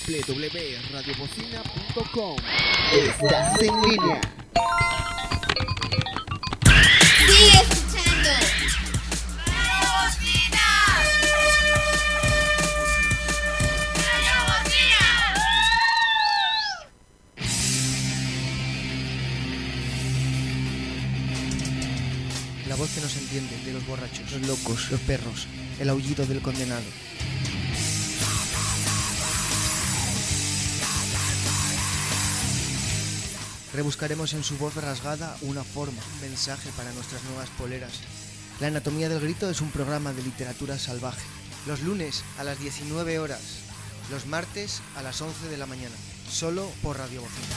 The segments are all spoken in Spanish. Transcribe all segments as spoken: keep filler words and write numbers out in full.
w w w punto radio bocina punto com. Estás en línea. Sigue escuchando. Radio Bocina. Radio Bocina. La voz que nos entiende, de los borrachos, los locos, los perros, el aullido del condenado. Rebuscaremos en su voz rasgada una forma, un mensaje para nuestras nuevas poleras. La anatomía del grito es un programa de literatura salvaje. Los lunes a las diecinueve horas, los martes a las once de la mañana, solo por Radio Bocina.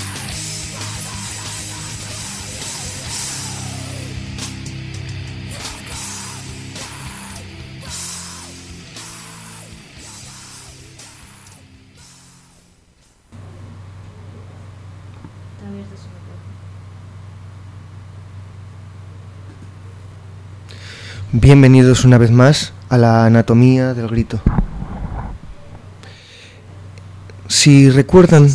Bienvenidos una vez más a la anatomía del grito. Si recuerdan,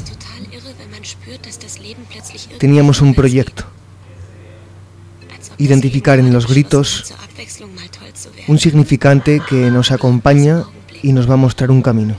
teníamos un proyecto: identificar en los gritos un significante que nos acompaña y nos va a mostrar un camino.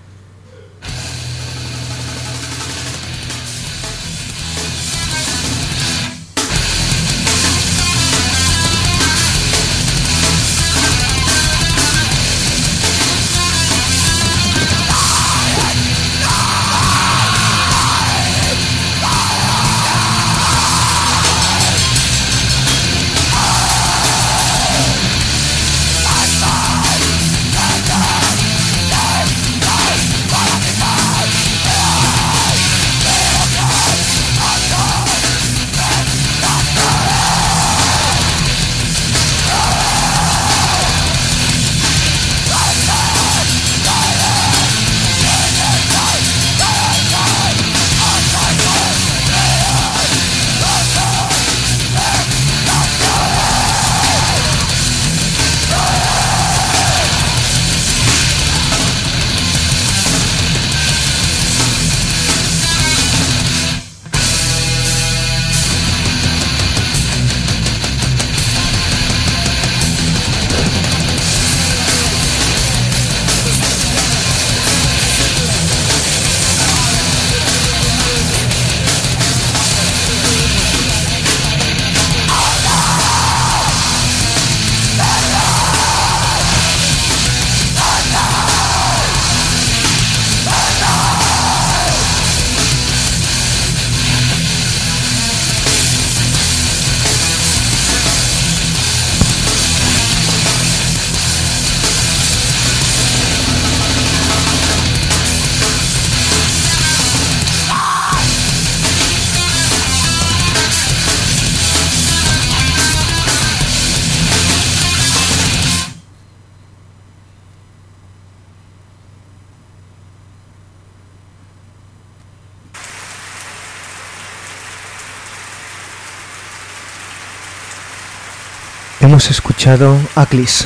Hemos escuchado Aklis.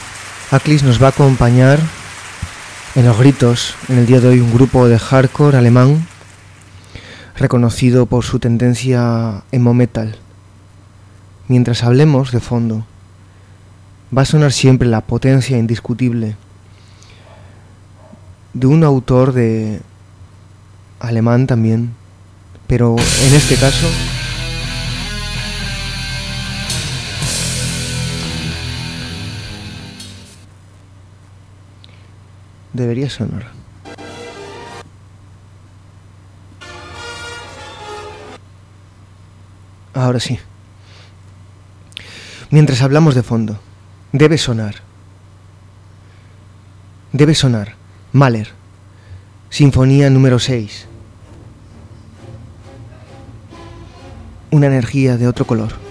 Aklis nos va a acompañar en los gritos en el día de hoy, un grupo de hardcore alemán reconocido por su tendencia emo metal. Mientras hablemos de fondo, va a sonar siempre la potencia indiscutible de un autor de alemán también, pero en este caso debería sonar. Ahora sí. Mientras hablamos de fondo, debe sonar. Debe sonar. Mahler. Sinfonía número seis. Una energía de otro color.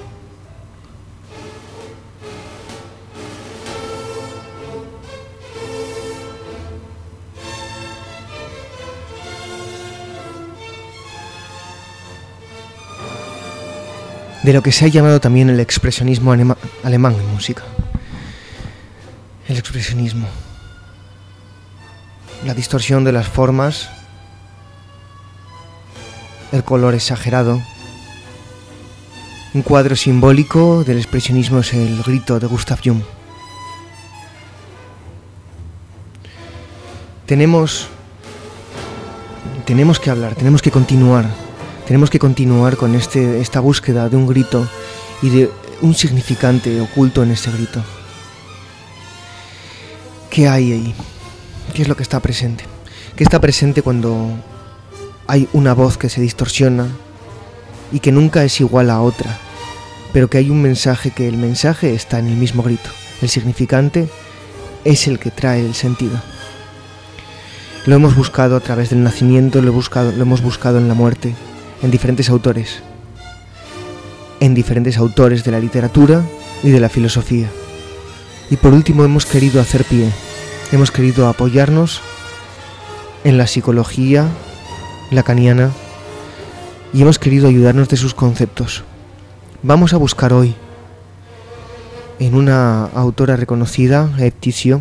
De lo que se ha llamado también el expresionismo anema- alemán en música. El expresionismo. la distorsión de las formas, el color exagerado. Un cuadro simbólico del expresionismo es el grito de Gustav Jung. Tenemos, tenemos que hablar, tenemos que continuar, tenemos que continuar con este, esta búsqueda de un grito y de un significante oculto en este grito. ¿Qué hay ahí? ¿Qué es lo que está presente? ¿Qué está presente cuando hay una voz que se distorsiona y que nunca es igual a otra, pero que hay un mensaje, que el mensaje está en el mismo grito? El significante es el que trae el sentido. Lo hemos buscado a través del nacimiento, lo, he buscado, lo hemos buscado en la muerte, en diferentes autores, en diferentes autores de la literatura y de la filosofía. Y por último hemos querido hacer pie, hemos querido apoyarnos en la psicología lacaniana y hemos querido ayudarnos de sus conceptos. Vamos a buscar hoy en una autora reconocida, Epticio.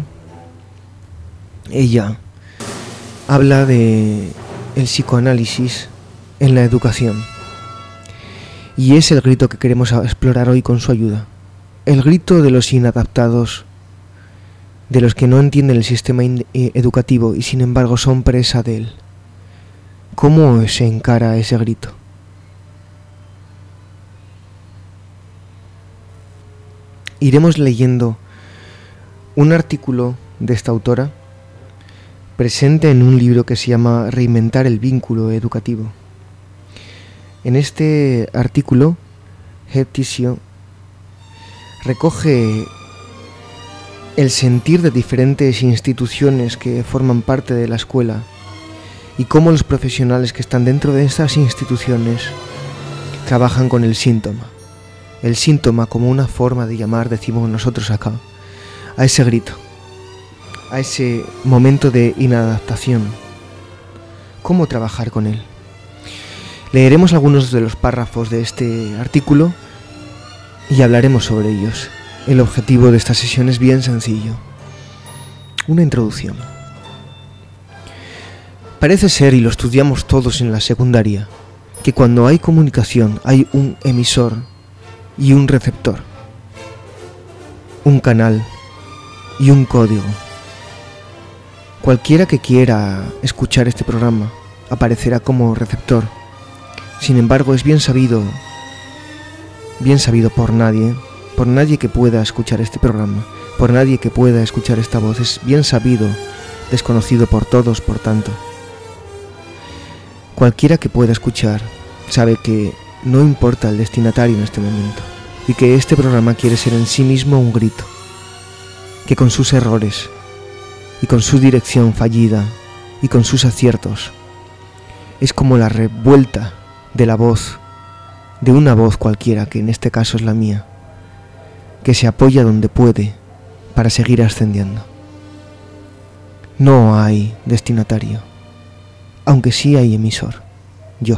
Ella habla de el psicoanálisis en la educación y es el grito que queremos explorar hoy con su ayuda. El grito de los inadaptados, de los que no entienden el sistema educativo y sin embargo son presa de él. ¿Cómo se encara ese grito? Iremos leyendo un artículo de esta autora presente en un libro que se llama Reinventar el vínculo educativo. En este artículo, Epticio recoge el sentir de diferentes instituciones que forman parte de la escuela y cómo los profesionales que están dentro de estas instituciones trabajan con el síntoma. El síntoma como una forma de llamar, decimos nosotros acá, a ese grito, a ese momento de inadaptación. ¿Cómo trabajar con él? Leeremos algunos de los párrafos de este artículo y hablaremos sobre ellos. El objetivo de esta sesión es bien sencillo. Una introducción. Parece ser, y lo estudiamos todos en la secundaria, que cuando hay comunicación hay un emisor y un receptor, un canal y un código. Cualquiera que quiera escuchar este programa aparecerá como receptor. Sin embargo, es bien sabido, bien sabido por nadie, por nadie que pueda escuchar este programa, por nadie que pueda escuchar esta voz, es bien sabido, desconocido por todos, por tanto. Cualquiera que pueda escuchar sabe que no importa el destinatario en este momento y que este programa quiere ser en sí mismo un grito, que con sus errores y con su dirección fallida y con sus aciertos es como la revuelta de la voz, de una voz cualquiera, que en este caso es la mía, que se apoya donde puede para seguir ascendiendo. No hay destinatario, aunque sí hay emisor, yo.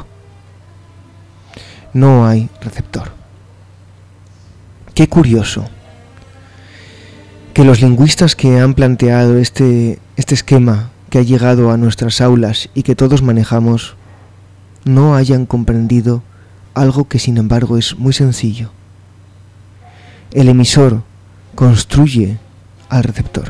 No hay receptor. Qué curioso que los lingüistas que han planteado este, este esquema que ha llegado a nuestras aulas y que todos manejamos no hayan comprendido algo que sin embargo es muy sencillo. El emisor construye al receptor.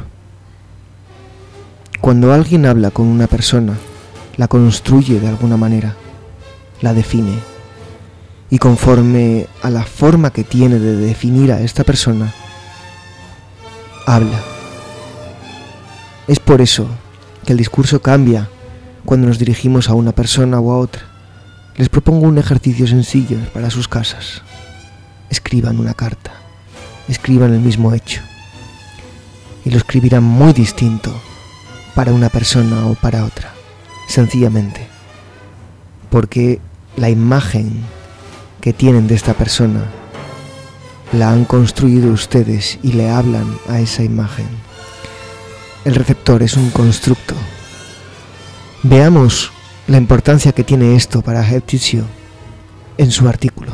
Cuando alguien habla con una persona, la construye de alguna manera, la define, y conforme a la forma que tiene de definir a esta persona, habla. Es por eso que el discurso cambia cuando nos dirigimos a una persona o a otra. Les propongo un ejercicio sencillo para sus casas. Escriban una carta, escriban el mismo hecho, y lo escribirán muy distinto para una persona o para otra, sencillamente porque la imagen que tienen de esta persona la han construido ustedes y le hablan a esa imagen. El receptor es un constructo. Veamos la importancia que tiene esto para Epticio en su artículo.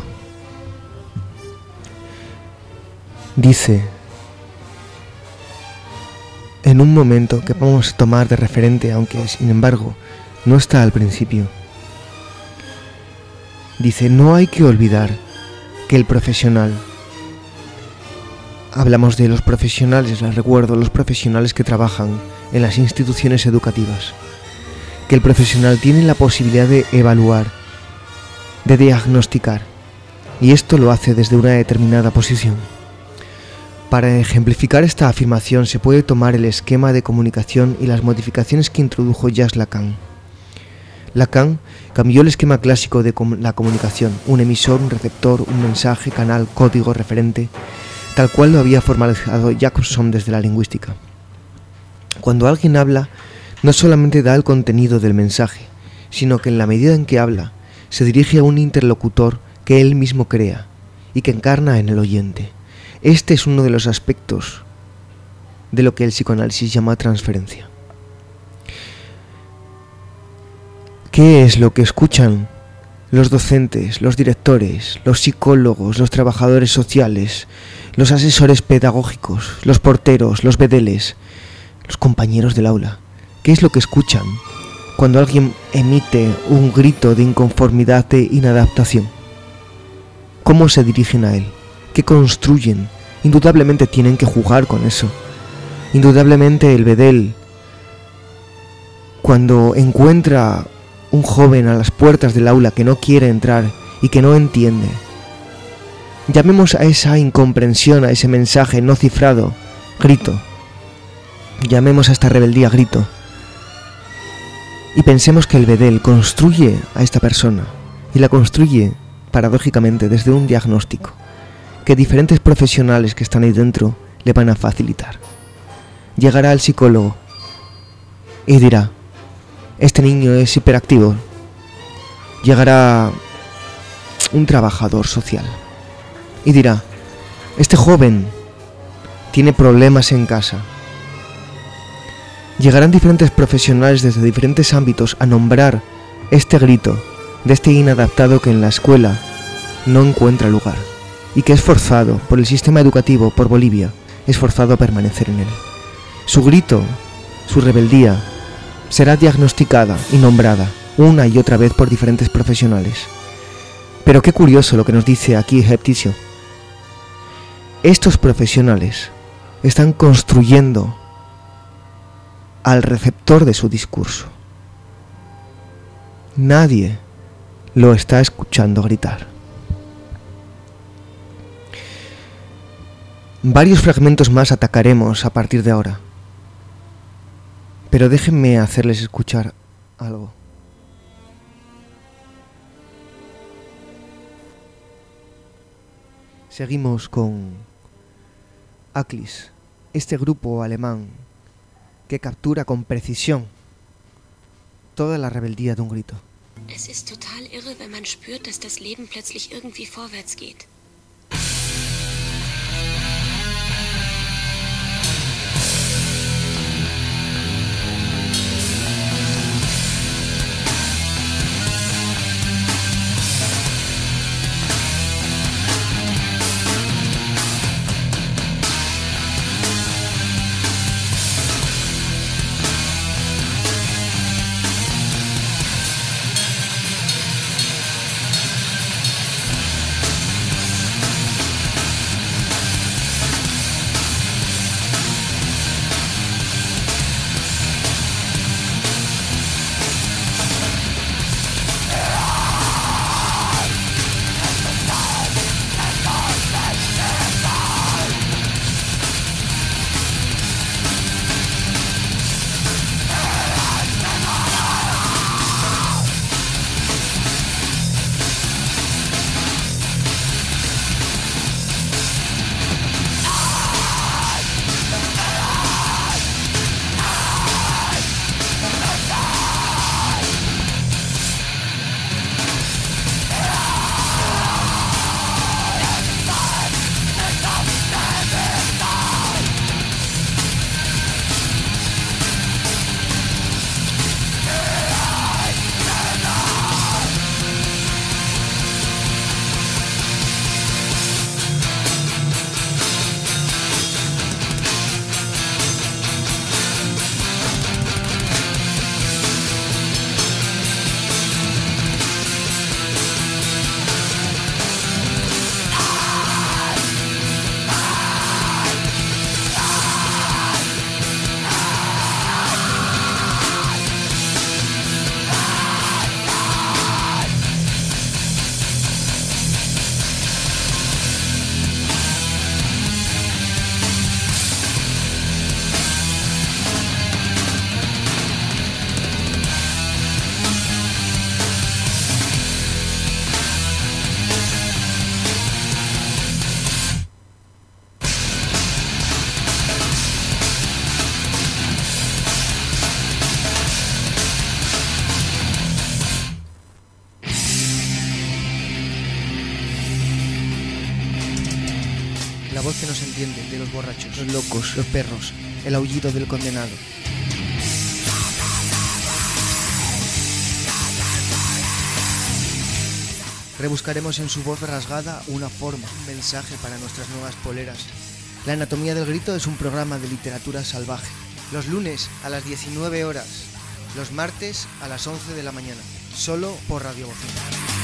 Dice: en un momento que vamos a tomar de referente, aunque sin embargo no está al principio. Dice, no hay que olvidar que el profesional, hablamos de los profesionales, les recuerdo, los profesionales que trabajan en las instituciones educativas, que el profesional tiene la posibilidad de evaluar, de diagnosticar, y esto lo hace desde una determinada posición. Para ejemplificar esta afirmación se puede tomar el esquema de comunicación y las modificaciones que introdujo Jacques Lacan. Lacan cambió el esquema clásico de com- la comunicación, un emisor, un receptor, un mensaje, canal, código, referente, tal cual lo había formalizado Jacobson desde la lingüística. Cuando alguien habla, no solamente da el contenido del mensaje, sino que en la medida en que habla, se dirige a un interlocutor que él mismo crea y que encarna en el oyente. Este es uno de los aspectos de lo que el psicoanálisis llama transferencia. ¿Qué es lo que escuchan los docentes, los directores, los psicólogos, los trabajadores sociales, los asesores pedagógicos, los porteros, los bedeles, los compañeros del aula? ¿Qué es lo que escuchan cuando alguien emite un grito de inconformidad, de inadaptación? ¿Cómo se dirigen a él? ¿Qué construyen? Indudablemente tienen que jugar con eso. Indudablemente el bedel, cuando encuentra un joven a las puertas del aula que no quiere entrar y que no entiende, llamemos a esa incomprensión, a ese mensaje no cifrado, grito. Llamemos a esta rebeldía grito. Y pensemos que el bedel construye a esta persona, y la construye, paradójicamente, desde un diagnóstico que diferentes profesionales que están ahí dentro le van a facilitar. Llegará al psicólogo y dirá, este niño es hiperactivo. Llegará un trabajador social y dirá, este joven tiene problemas en casa. Llegarán diferentes profesionales desde diferentes ámbitos a nombrar este grito de este inadaptado que en la escuela no encuentra lugar y que es forzado por el sistema educativo, por Bolivia, es forzado a permanecer en él. Su grito, su rebeldía, será diagnosticada y nombrada una y otra vez por diferentes profesionales. Pero qué curioso lo que nos dice aquí Hepticio. Estos profesionales están construyendo al receptor de su discurso. Nadie lo está escuchando gritar. Varios fragmentos más atacaremos a partir de ahora, pero déjenme hacerles escuchar algo. Seguimos con Aklis, este grupo alemán que captura con precisión toda la rebeldía de un grito. Es ist total irre, wenn man spürt, dass das Leben plötzlich irgendwie vorwärts geht. voz que nos entiende, de los borrachos, los locos, los perros, el aullido del condenado. Rebuscaremos en su voz rasgada una forma, un mensaje para nuestras nuevas poleras. La Anatomía del Grito es un programa de literatura salvaje. Los lunes a las diecinueve horas, los martes a las once de la mañana, solo por Radio Bocina.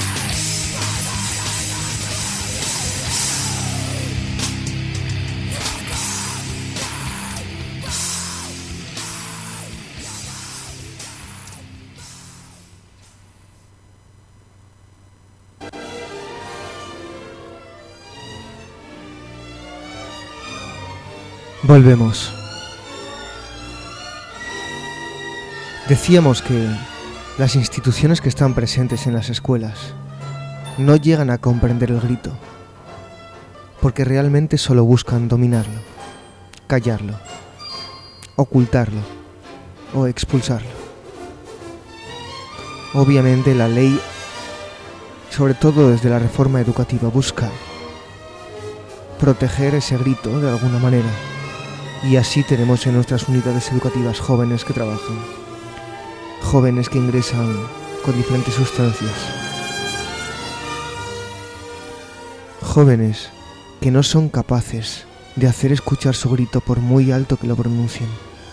Volvemos. Decíamos que las instituciones que están presentes en las escuelas no llegan a comprender el grito, porque realmente solo buscan dominarlo, callarlo, ocultarlo o expulsarlo. Obviamente la ley, sobre todo desde la reforma educativa, busca proteger ese grito de alguna manera. Y así tenemos en nuestras unidades educativas jóvenes que trabajan, jóvenes que ingresan con diferentes sustancias, jóvenes que no son capaces de hacer escuchar su grito por muy alto que lo pronuncien.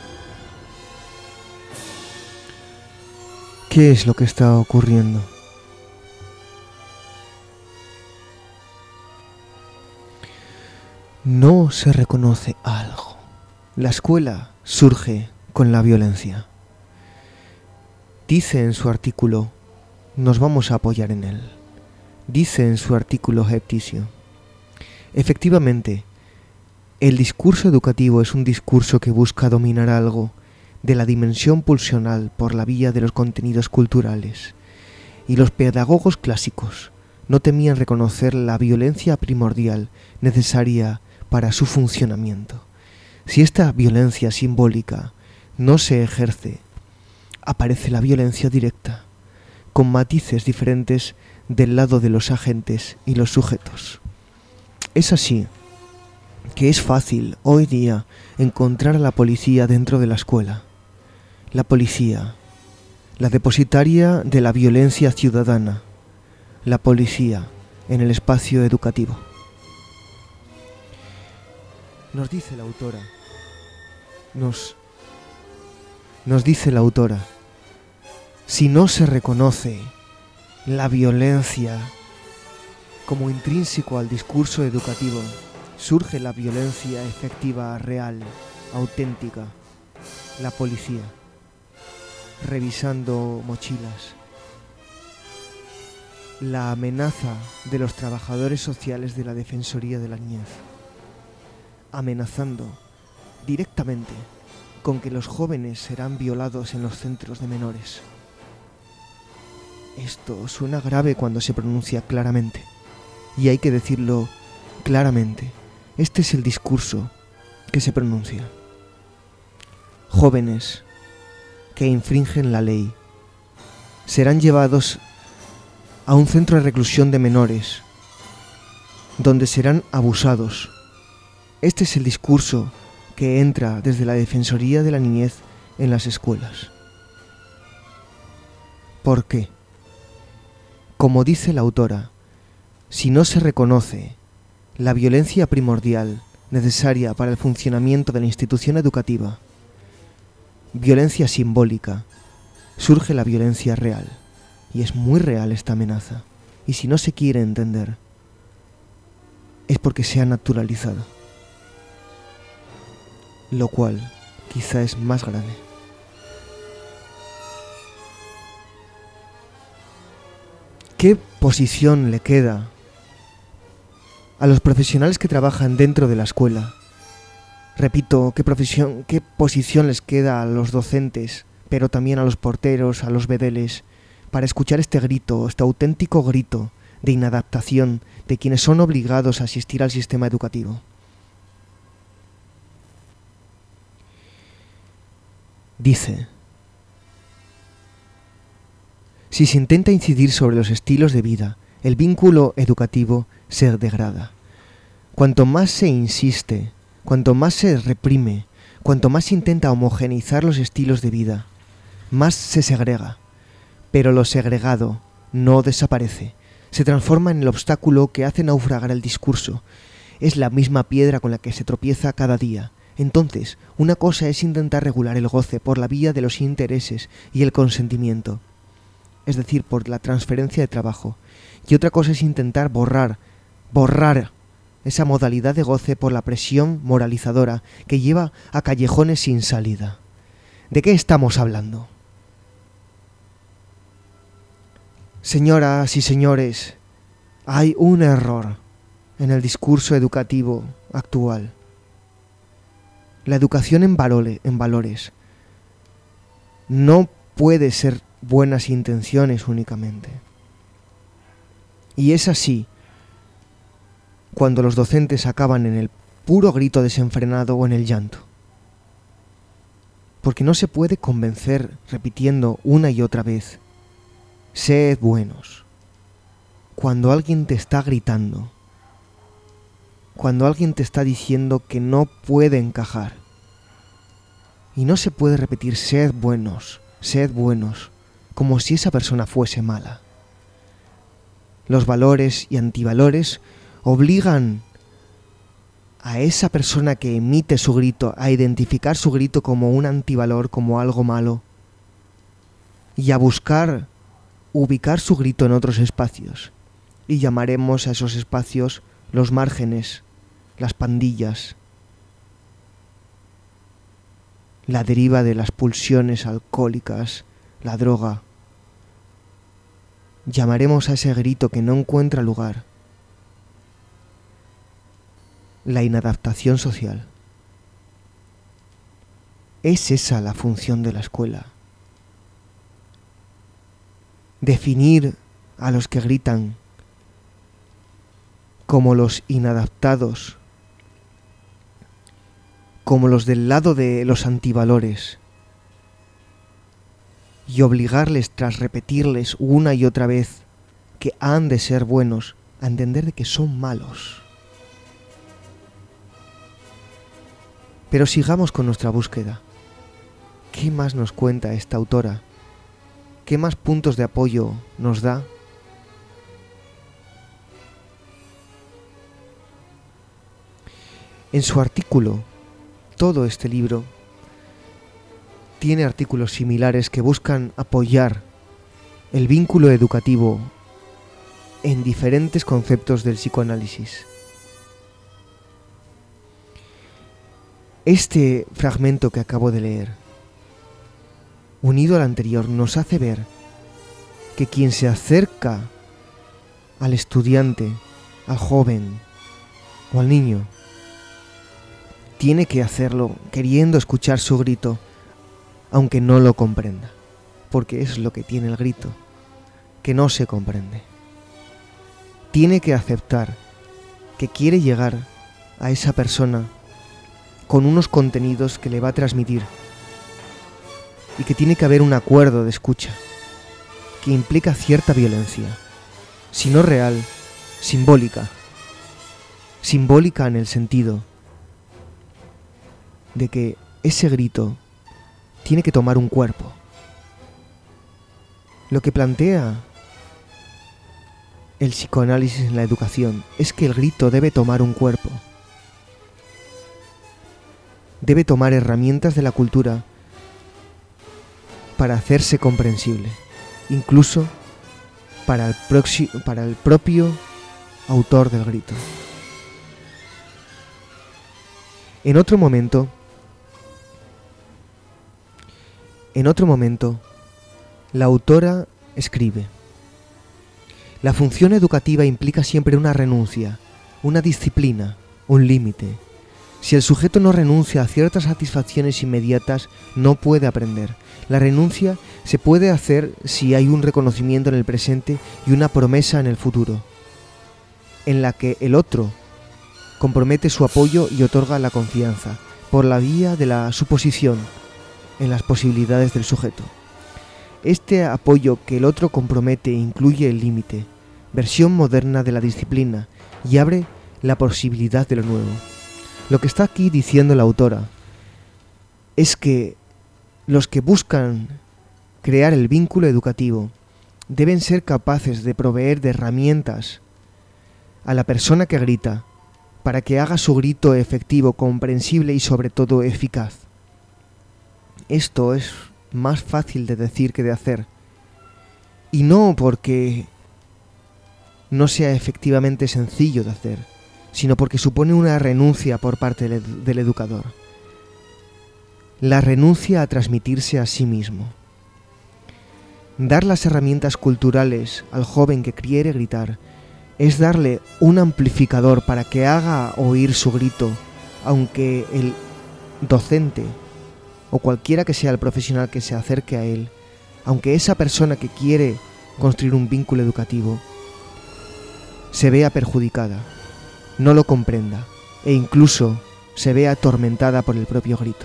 ¿Qué es lo que está ocurriendo? No se reconoce algo. La escuela surge con la violencia. Dice en su artículo, nos vamos a apoyar en él, dice en su artículo Hepticio, efectivamente, el discurso educativo es un discurso que busca dominar algo de la dimensión pulsional por la vía de los contenidos culturales, y los pedagogos clásicos no temían reconocer la violencia primordial necesaria para su funcionamiento. Si esta violencia simbólica no se ejerce, aparece la violencia directa, con matices diferentes del lado de los agentes y los sujetos. Es así que es fácil hoy día encontrar a la policía dentro de la escuela. La policía, la depositaria de la violencia ciudadana, la policía en el espacio educativo. Nos dice la autora, nos, nos dice la autora, si no se reconoce la violencia como intrínseco al discurso educativo, surge la violencia efectiva, real, auténtica, la policía, revisando mochilas, la amenaza de los trabajadores sociales de la Defensoría de la Niñez, amenazando directamente con que los jóvenes serán violados en los centros de menores. Esto suena grave cuando se pronuncia claramente, y hay que decirlo claramente. Este es el discurso que se pronuncia. Jóvenes que infringen la ley serán llevados a un centro de reclusión de menores, donde serán abusados. Este es el discurso que entra desde la Defensoría de la Niñez en las escuelas. ¿Por qué? Como dice la autora, si no se reconoce la violencia primordial necesaria para el funcionamiento de la institución educativa, violencia simbólica, surge la violencia real. Y es muy real esta amenaza. Y si no se quiere entender, es porque se ha naturalizado. Lo cual quizá es más grave. ¿Qué posición le queda a los profesionales que trabajan dentro de la escuela? Repito, ¿qué profesión, qué posición les queda a los docentes, pero también a los porteros, a los bedeles, para escuchar este grito, este auténtico grito de inadaptación de quienes son obligados a asistir al sistema educativo? Dice, si se intenta incidir sobre los estilos de vida, el vínculo educativo se degrada. Cuanto más se insiste, cuanto más se reprime, cuanto más se intenta homogeneizar los estilos de vida, más se segrega. Pero lo segregado no desaparece, se transforma en el obstáculo que hace naufragar el discurso. Es la misma piedra con la que se tropieza cada día. Entonces, una cosa es intentar regular el goce por la vía de los intereses y el consentimiento, es decir, por la transferencia de trabajo, y otra cosa es intentar borrar, borrar esa modalidad de goce por la presión moralizadora que lleva a callejones sin salida. ¿De qué estamos hablando? Señoras y señores, hay un error en el discurso educativo actual. La educación en, valore, en valores no puede ser buenas intenciones únicamente. Y es así cuando los docentes acaban en el puro grito desenfrenado o en el llanto. Porque no se puede convencer repitiendo una y otra vez: sed buenos. Cuando alguien te está gritando, cuando alguien te está diciendo que no puede encajar. Y no se puede repetir sed buenos, sed buenos, como si esa persona fuese mala. Los valores y antivalores obligan a esa persona que emite su grito a identificar su grito como un antivalor, como algo malo, y a buscar ubicar su grito en otros espacios. Y llamaremos a esos espacios los márgenes, las pandillas, la deriva de las pulsiones alcohólicas, la droga. Llamaremos a ese grito que no encuentra lugar la inadaptación social. Es esa la función de la escuela. Definir a los que gritan como los inadaptados, como los del lado de los antivalores, y obligarles, tras repetirles una y otra vez que han de ser buenos, a entender de que son malos. Pero sigamos con nuestra búsqueda. ¿Qué más nos cuenta esta autora? ¿Qué más puntos de apoyo nos da? En su artículo, todo este libro tiene artículos similares que buscan apoyar el vínculo educativo en diferentes conceptos del psicoanálisis. Este fragmento que acabo de leer, unido al anterior, nos hace ver que quien se acerca al estudiante, al joven o al niño, tiene que hacerlo queriendo escuchar su grito, aunque no lo comprenda, porque es lo que tiene el grito, que no se comprende. Tiene que aceptar que quiere llegar a esa persona con unos contenidos que le va a transmitir, y que tiene que haber un acuerdo de escucha que implica cierta violencia, si no real, simbólica, simbólica en el sentido de que ese grito tiene que tomar un cuerpo. Lo que plantea el psicoanálisis en la educación es que el grito debe tomar un cuerpo, debe tomar herramientas de la cultura para hacerse comprensible, incluso para el, proxi- para el propio autor del grito. En otro momento, en otro momento, la autora escribe: la función educativa implica siempre una renuncia, una disciplina, un límite. Si el sujeto no renuncia a ciertas satisfacciones inmediatas, no puede aprender. La renuncia se puede hacer si hay un reconocimiento en el presente y una promesa en el futuro, en la que el otro compromete su apoyo y otorga la confianza, por la vía de la suposición en las posibilidades del sujeto. Este apoyo que el otro compromete incluye el límite, versión moderna de la disciplina, y abre la posibilidad de lo nuevo. Lo que está aquí diciendo la autora es que los que buscan crear el vínculo educativo deben ser capaces de proveer de herramientas a la persona que grita para que haga su grito efectivo, comprensible y sobre todo eficaz. Esto es más fácil de decir que de hacer, y no porque no sea efectivamente sencillo de hacer, sino porque supone una renuncia por parte del, del educador. La renuncia a transmitirse a sí mismo. Dar las herramientas culturales al joven que quiere gritar es darle un amplificador para que haga oír su grito, aunque el docente o cualquiera que sea el profesional que se acerque a él, aunque esa persona que quiere construir un vínculo educativo se vea perjudicada, no lo comprenda e incluso se vea atormentada por el propio grito.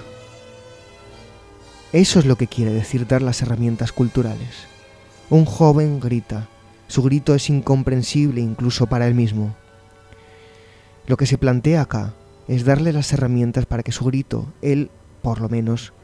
Eso es lo que quiere decir dar las herramientas culturales. Un joven grita, su grito es incomprensible incluso para él mismo. Lo que se plantea acá es darle las herramientas para que su grito, él, por lo menos,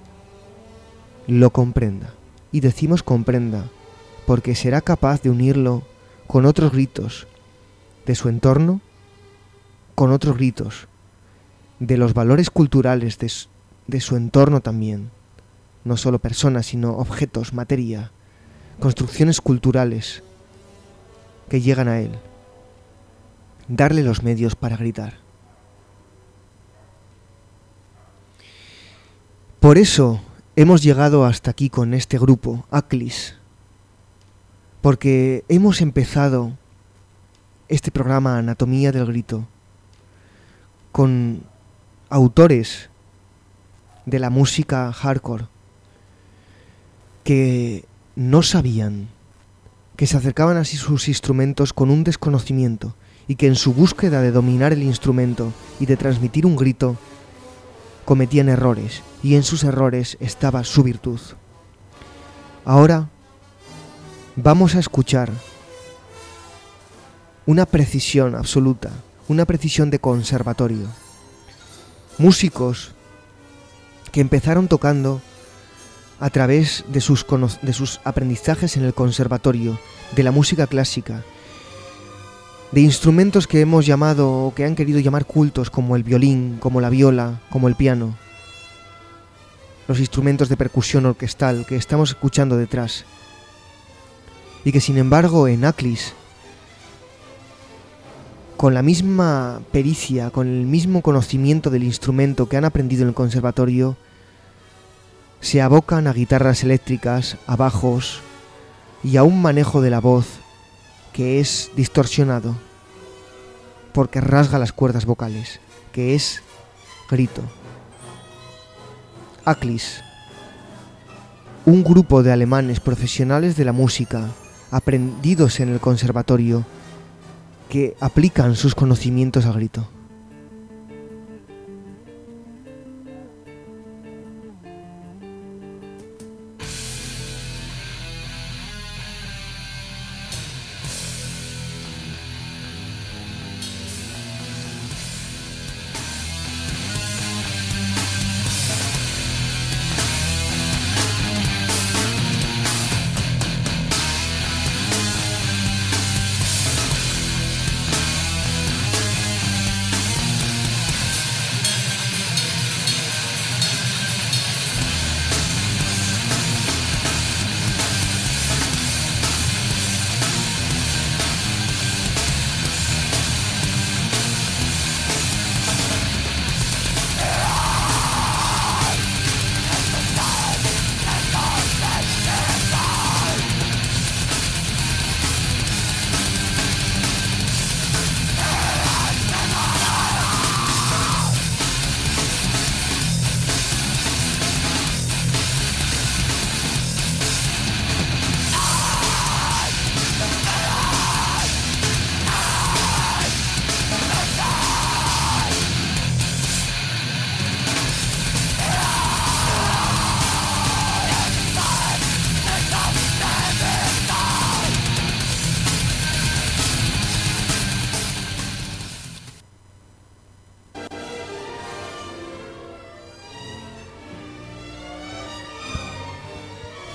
lo comprenda. Y decimos comprenda, porque será capaz de unirlo con otros gritos de su entorno, con otros gritos de los valores culturales de su, de su entorno también. No solo personas, sino objetos, materia, construcciones culturales que llegan a él. Darle los medios para gritar. Por eso hemos llegado hasta aquí con este grupo, ACLIS, porque hemos empezado este programa Anatomía del Grito con autores de la música hardcore que no sabían, que se acercaban así sus instrumentos con un desconocimiento y que en su búsqueda de dominar el instrumento y de transmitir un grito cometían errores, y en sus errores estaba su virtud. Ahora vamos a escuchar una precisión absoluta, una precisión de conservatorio. Músicos que empezaron tocando a través de sus, cono- de sus aprendizajes en el conservatorio, de la música clásica, de instrumentos que hemos llamado o que han querido llamar cultos, como el violín, como la viola, como el piano, los instrumentos de percusión orquestal que estamos escuchando detrás, y que sin embargo en ACLIS, con la misma pericia, con el mismo conocimiento del instrumento que han aprendido en el conservatorio, se abocan a guitarras eléctricas, a bajos y a un manejo de la voz que es distorsionado porque rasga las cuerdas vocales, que es grito. ACLIS, un grupo de alemanes profesionales de la música, aprendidos en el conservatorio, que aplican sus conocimientos al grito.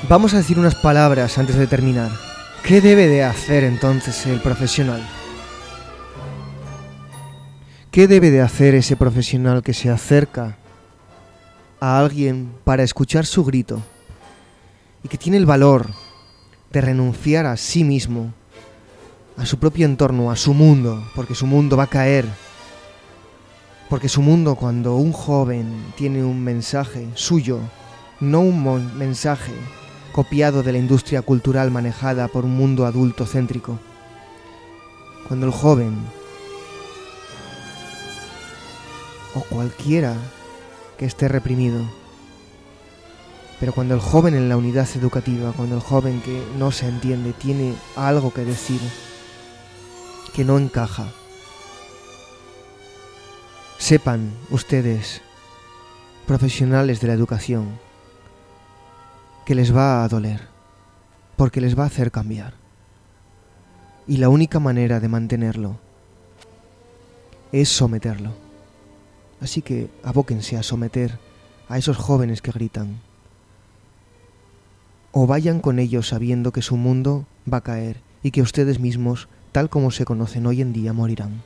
Vamos a decir unas palabras antes de terminar. ¿Qué debe de hacer entonces el profesional? ¿Qué debe de hacer ese profesional que se acerca a alguien para escuchar su grito y que tiene el valor de renunciar a sí mismo, a su propio entorno, a su mundo, porque su mundo va a caer? Porque su mundo, cuando un joven tiene un mensaje suyo, no un mon- mensaje copiado de la industria cultural manejada por un mundo adulto céntrico, cuando el joven o cualquiera que esté reprimido, pero cuando el joven en la unidad educativa, cuando el joven que no se entiende tiene algo que decir, que no encaja, sepan ustedes, profesionales de la educación, que les va a doler, porque les va a hacer cambiar. Y la única manera de mantenerlo es someterlo. Así que abóquense a someter a esos jóvenes que gritan. O vayan con ellos sabiendo que su mundo va a caer y que ustedes mismos, tal como se conocen hoy en día, morirán.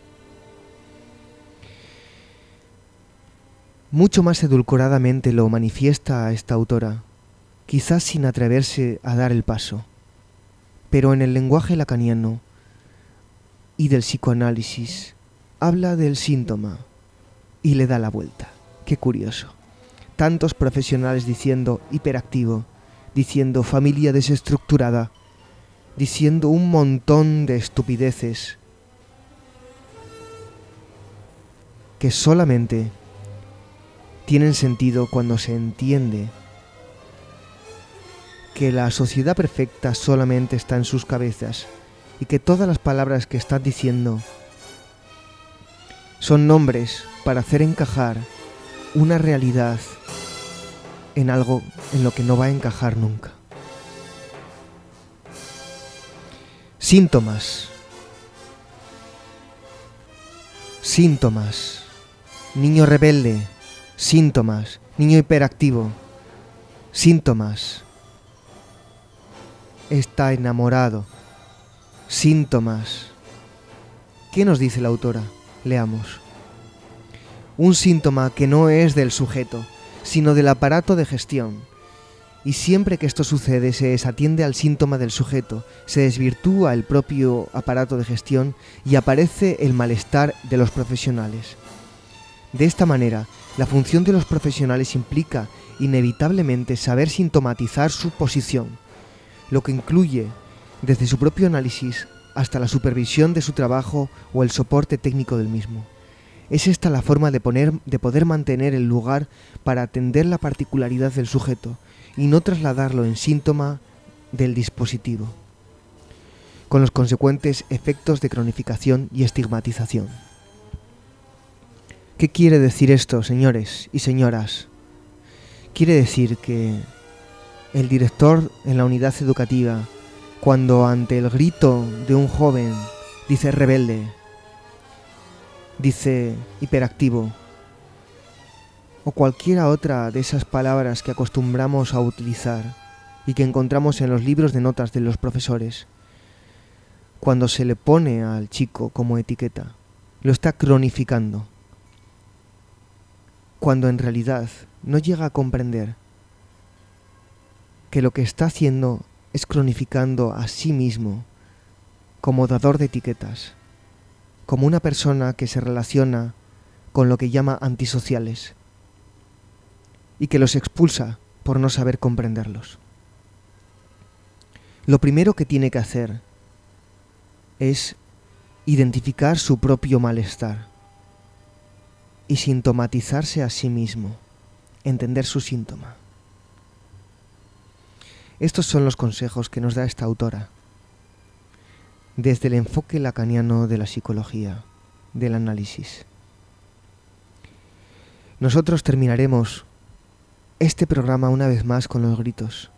Mucho más edulcoradamente lo manifiesta esta autora, quizás sin atreverse a dar el paso, pero en el lenguaje lacaniano y del psicoanálisis habla del síntoma y le da la vuelta. Qué curioso. Tantos profesionales diciendo hiperactivo, diciendo familia desestructurada, diciendo un montón de estupideces que solamente tienen sentido cuando se entiende que la sociedad perfecta solamente está en sus cabezas y que todas las palabras que están diciendo son nombres para hacer encajar una realidad en algo en lo que no va a encajar nunca. Síntomas. Síntomas. Niño rebelde. Síntomas. Niño hiperactivo. Síntomas. Está enamorado. Síntomas. ¿Qué nos dice la autora? Leamos. Un síntoma que no es del sujeto, sino del aparato de gestión. Y siempre que esto sucede se desatiende al síntoma del sujeto, se desvirtúa el propio aparato de gestión y aparece el malestar de los profesionales. De esta manera, la función de los profesionales implica inevitablemente saber sintomatizar su posición, lo que incluye desde su propio análisis hasta la supervisión de su trabajo o el soporte técnico del mismo. Es esta la forma de, poner, de poder mantener el lugar para atender la particularidad del sujeto y no trasladarlo en síntoma del dispositivo, con los consecuentes efectos de cronificación y estigmatización. ¿Qué quiere decir esto, señores y señoras? Quiere decir que el director en la unidad educativa, cuando ante el grito de un joven dice rebelde, dice hiperactivo, o cualquiera otra de esas palabras que acostumbramos a utilizar y que encontramos en los libros de notas de los profesores, cuando se le pone al chico como etiqueta, lo está cronificando, cuando en realidad no llega a comprender que lo que está haciendo es cronificando a sí mismo como dador de etiquetas, como una persona que se relaciona con lo que llama antisociales y que los expulsa por no saber comprenderlos. Lo primero que tiene que hacer es identificar su propio malestar y sintomatizarse a sí mismo, entender su síntoma. Estos son los consejos que nos da esta autora, desde el enfoque lacaniano de la psicología, del análisis. Nosotros terminaremos este programa una vez más con los gritos.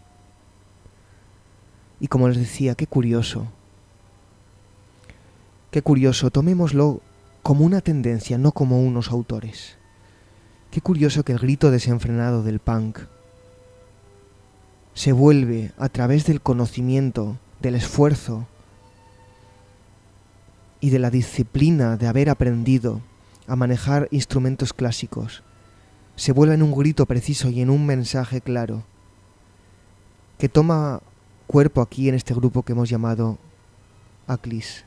Y como les decía, qué curioso, qué curioso, tomémoslo como una tendencia, no como unos autores. Qué curioso que el grito desenfrenado del punk se vuelve a través del conocimiento, del esfuerzo y de la disciplina de haber aprendido a manejar instrumentos clásicos, se vuelve en un grito preciso y en un mensaje claro que toma cuerpo aquí en este grupo que hemos llamado Aklis,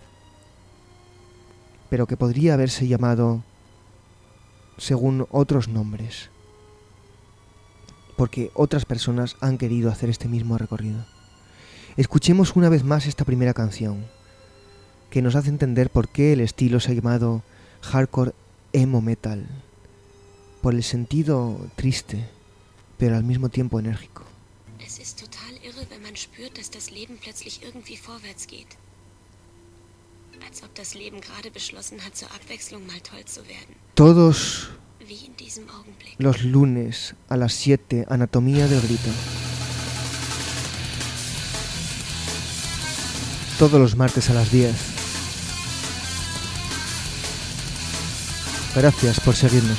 pero que podría haberse llamado según otros nombres, porque otras personas han querido hacer este mismo recorrido. Escuchemos una vez más esta primera canción, que nos hace entender por qué el estilo se ha llamado hardcore emo metal, por el sentido triste, pero al mismo tiempo enérgico. Es ist total irre, wenn man spürt, dass das Leben plötzlich irgendwie vorwärts geht. Als ob das Leben gerade beschlossen hat, zur Abwechslung mal toll zu werden. Todos Wie in diesem Augenblick. los lunes a las siete, Anatomía del Grito. Todos los martes a las diez. Gracias por seguirnos.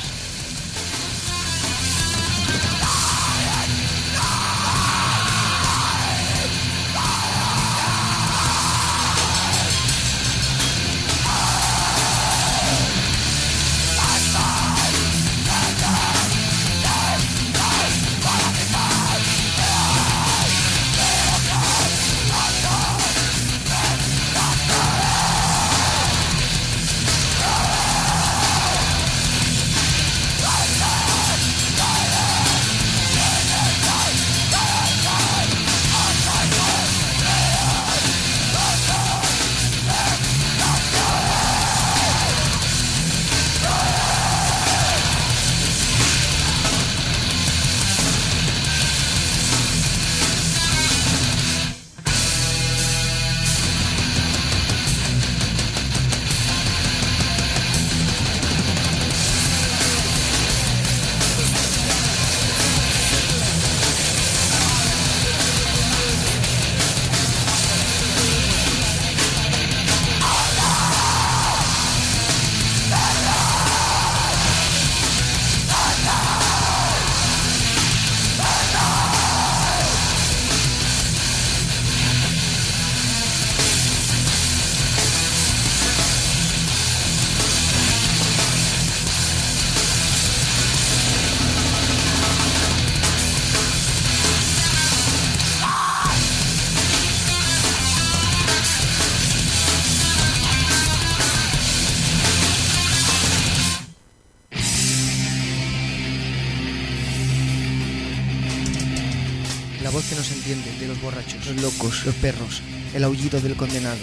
La voz que no se entiende de los borrachos, los locos, los perros, el aullido del condenado.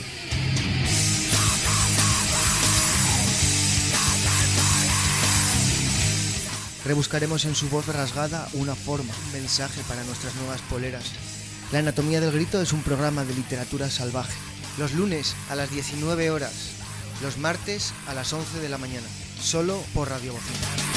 Rebuscaremos en su voz rasgada una forma, un mensaje para nuestras nuevas poleras. La Anatomía del Grito es un programa de literatura salvaje. Los lunes a las diecinueve horas, los martes a las once de la mañana, solo por Radio Bocina.